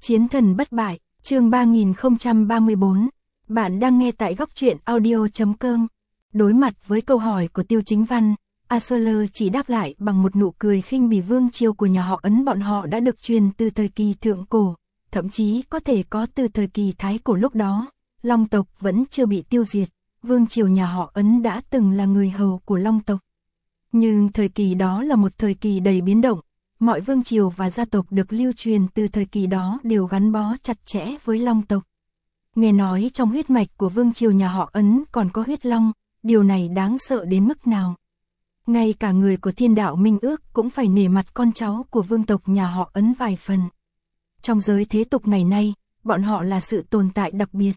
Chiến thần bất bại, chương 3034. Bạn đang nghe tại góc truyện audio.com. Đối mặt với câu hỏi của Tiêu Chính Văn, Arthur chỉ đáp lại bằng một nụ cười khinh bỉ. Vương triều của nhà họ Ấn bọn họ đã được truyền từ thời kỳ thượng cổ, thậm chí có thể có từ thời kỳ thái cổ. Lúc đó, Long tộc vẫn chưa bị tiêu diệt, vương triều nhà họ Ấn đã từng là người hầu của Long tộc. Nhưng thời kỳ đó là một thời kỳ đầy biến động, mọi vương triều và gia tộc được lưu truyền từ thời kỳ đó đều gắn bó chặt chẽ với Long tộc. Nghe nói trong huyết mạch của vương triều nhà họ Ấn còn có huyết long, điều này đáng sợ đến mức nào. Ngay cả người của Thiên Đạo Minh Ước cũng phải nể mặt con cháu của vương tộc nhà họ Ấn vài phần. Trong giới thế tục ngày nay, bọn họ là sự tồn tại đặc biệt.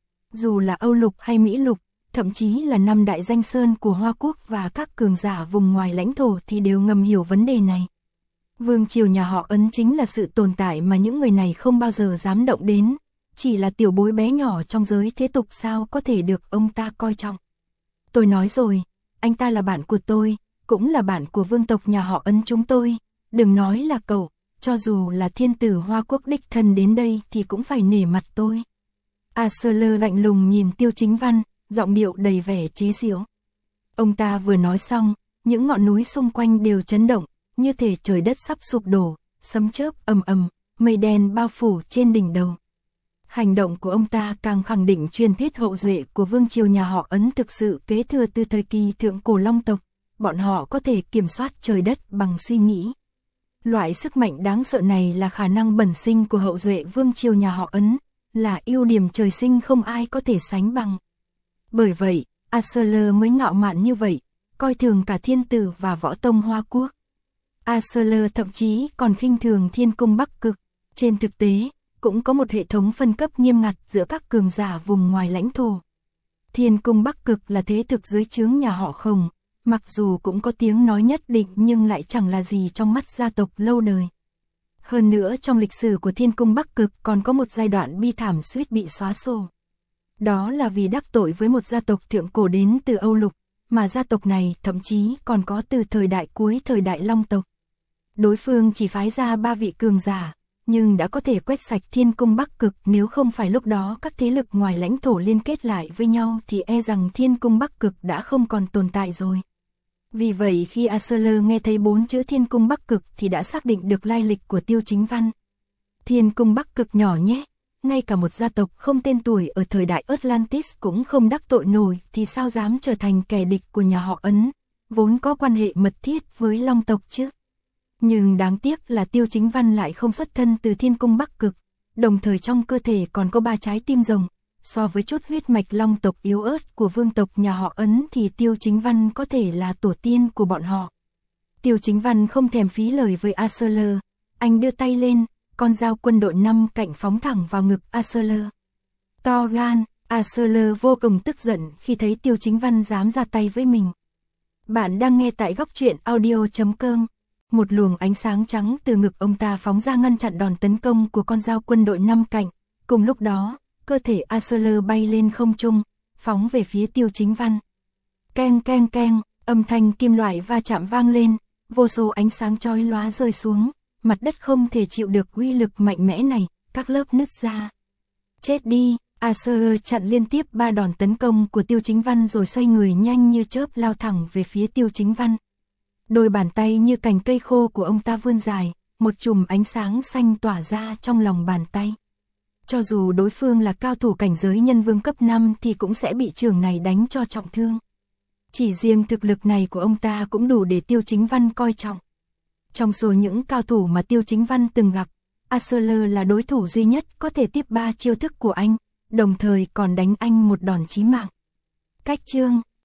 Dù là Âu Lục hay Mỹ Lục, thậm chí là năm đại danh sơn của Hoa Quốc và các cường giả vùng ngoài lãnh thổ thì đều ngầm hiểu vấn đề này. Vương triều nhà họ Ấn chính là sự tồn tại mà những người này không bao giờ dám động đến, chỉ là tiểu bối bé nhỏ trong giới thế tục sao có thể được ông ta coi trọng. Tôi nói rồi, anh ta là bạn của tôi, cũng là bạn của vương tộc nhà họ Ấn chúng tôi, đừng nói là cậu, cho dù là thiên tử Hoa Quốc đích thân đến đây thì cũng phải nể mặt tôi. Arthur lạnh lùng nhìn Tiêu Chính Văn, giọng điệu đầy vẻ chế giễu. Ông ta vừa nói xong, những ngọn núi xung quanh đều chấn động, như thể trời đất sắp sụp đổ, sấm chớp ầm ầm, mây đen bao phủ trên đỉnh đầu. Hành động của ông ta càng khẳng định truyền thuyết hậu duệ của vương triều nhà họ Ấn thực sự kế thừa từ thời kỳ thượng cổ Long tộc, bọn họ có thể kiểm soát trời đất bằng suy nghĩ. Loại sức mạnh đáng sợ này là khả năng bẩm sinh của hậu duệ vương triều nhà họ Ấn, là ưu điểm trời sinh không ai có thể sánh bằng. Bởi vậy, Arthur mới ngạo mạn như vậy, coi thường cả thiên tử và võ tông Hoa Quốc. Arthur thậm chí còn khinh thường Thiên Cung Bắc Cực. Trên thực tế, cũng có một hệ thống phân cấp nghiêm ngặt giữa các cường giả vùng ngoài lãnh thổ. Thiên Cung Bắc Cực là thế thực dưới trướng nhà họ Khổng, mặc dù cũng có tiếng nói nhất định nhưng lại chẳng là gì trong mắt gia tộc lâu đời. Hơn nữa trong lịch sử của Thiên Cung Bắc Cực còn có một giai đoạn bi thảm suýt bị xóa sổ. Đó là vì đắc tội với một gia tộc thượng cổ đến từ Âu Lục, mà gia tộc này thậm chí còn có từ thời đại cuối thời đại Long tộc. Đối phương chỉ phái ra 3 vị cường giả, nhưng đã có thể quét sạch Thiên Cung Bắc Cực. Nếu không phải lúc đó các thế lực ngoài lãnh thổ liên kết lại với nhau thì e rằng Thiên Cung Bắc Cực đã không còn tồn tại rồi. Vì vậy khi Arthur nghe thấy 4 chữ Thiên Cung Bắc Cực thì đã xác định được lai lịch của Tiêu Chính Văn. Thiên Cung Bắc Cực nhỏ nhé, ngay cả một gia tộc không tên tuổi ở thời đại Atlantis cũng không đắc tội nổi thì sao dám trở thành kẻ địch của nhà họ Ấn, vốn có quan hệ mật thiết với Long tộc chứ. Nhưng đáng tiếc là Tiêu Chính Văn lại không xuất thân từ Thiên Cung Bắc Cực, đồng thời trong cơ thể còn có 3 trái tim rồng. So với chút huyết mạch Long tộc yếu ớt của vương tộc nhà họ Ấn thì Tiêu Chính Văn có thể là tổ tiên của bọn họ. Tiêu Chính Văn không thèm phí lời với Arthur, anh đưa tay lên, con dao quân đội 5 cạnh phóng thẳng vào ngực Arthur. To gan, Arthur vô cùng tức giận khi thấy Tiêu Chính Văn dám ra tay với mình. Bạn đang nghe tại góc truyện audio.com. Một luồng ánh sáng trắng từ ngực ông ta phóng ra ngăn chặn đòn tấn công của con dao quân đội 5 cạnh. Cùng lúc đó, cơ thể Arthur bay lên không trung, phóng về phía Tiêu Chính Văn. Keng keng keng, âm thanh kim loại va chạm vang lên, vô số ánh sáng chói lóa rơi xuống, mặt đất không thể chịu được uy lực mạnh mẽ này, các lớp nứt ra. Chết đi, Arthur chặn liên tiếp 3 đòn tấn công của Tiêu Chính Văn rồi xoay người nhanh như chớp lao thẳng về phía Tiêu Chính Văn. Đôi bàn tay như cành cây khô của ông ta vươn dài, một chùm ánh sáng xanh tỏa ra trong lòng bàn tay. Cho dù đối phương là cao thủ cảnh giới nhân vương cấp 5 thì cũng sẽ bị chưởng này đánh cho trọng thương. Chỉ riêng thực lực này của ông ta cũng đủ để Tiêu Chính Văn coi trọng. Trong số những cao thủ mà Tiêu Chính Văn từng gặp, Arthur là đối thủ duy nhất có thể tiếp 3 chiêu thức của anh, đồng thời còn đánh anh một đòn chí mạng. Cách chương,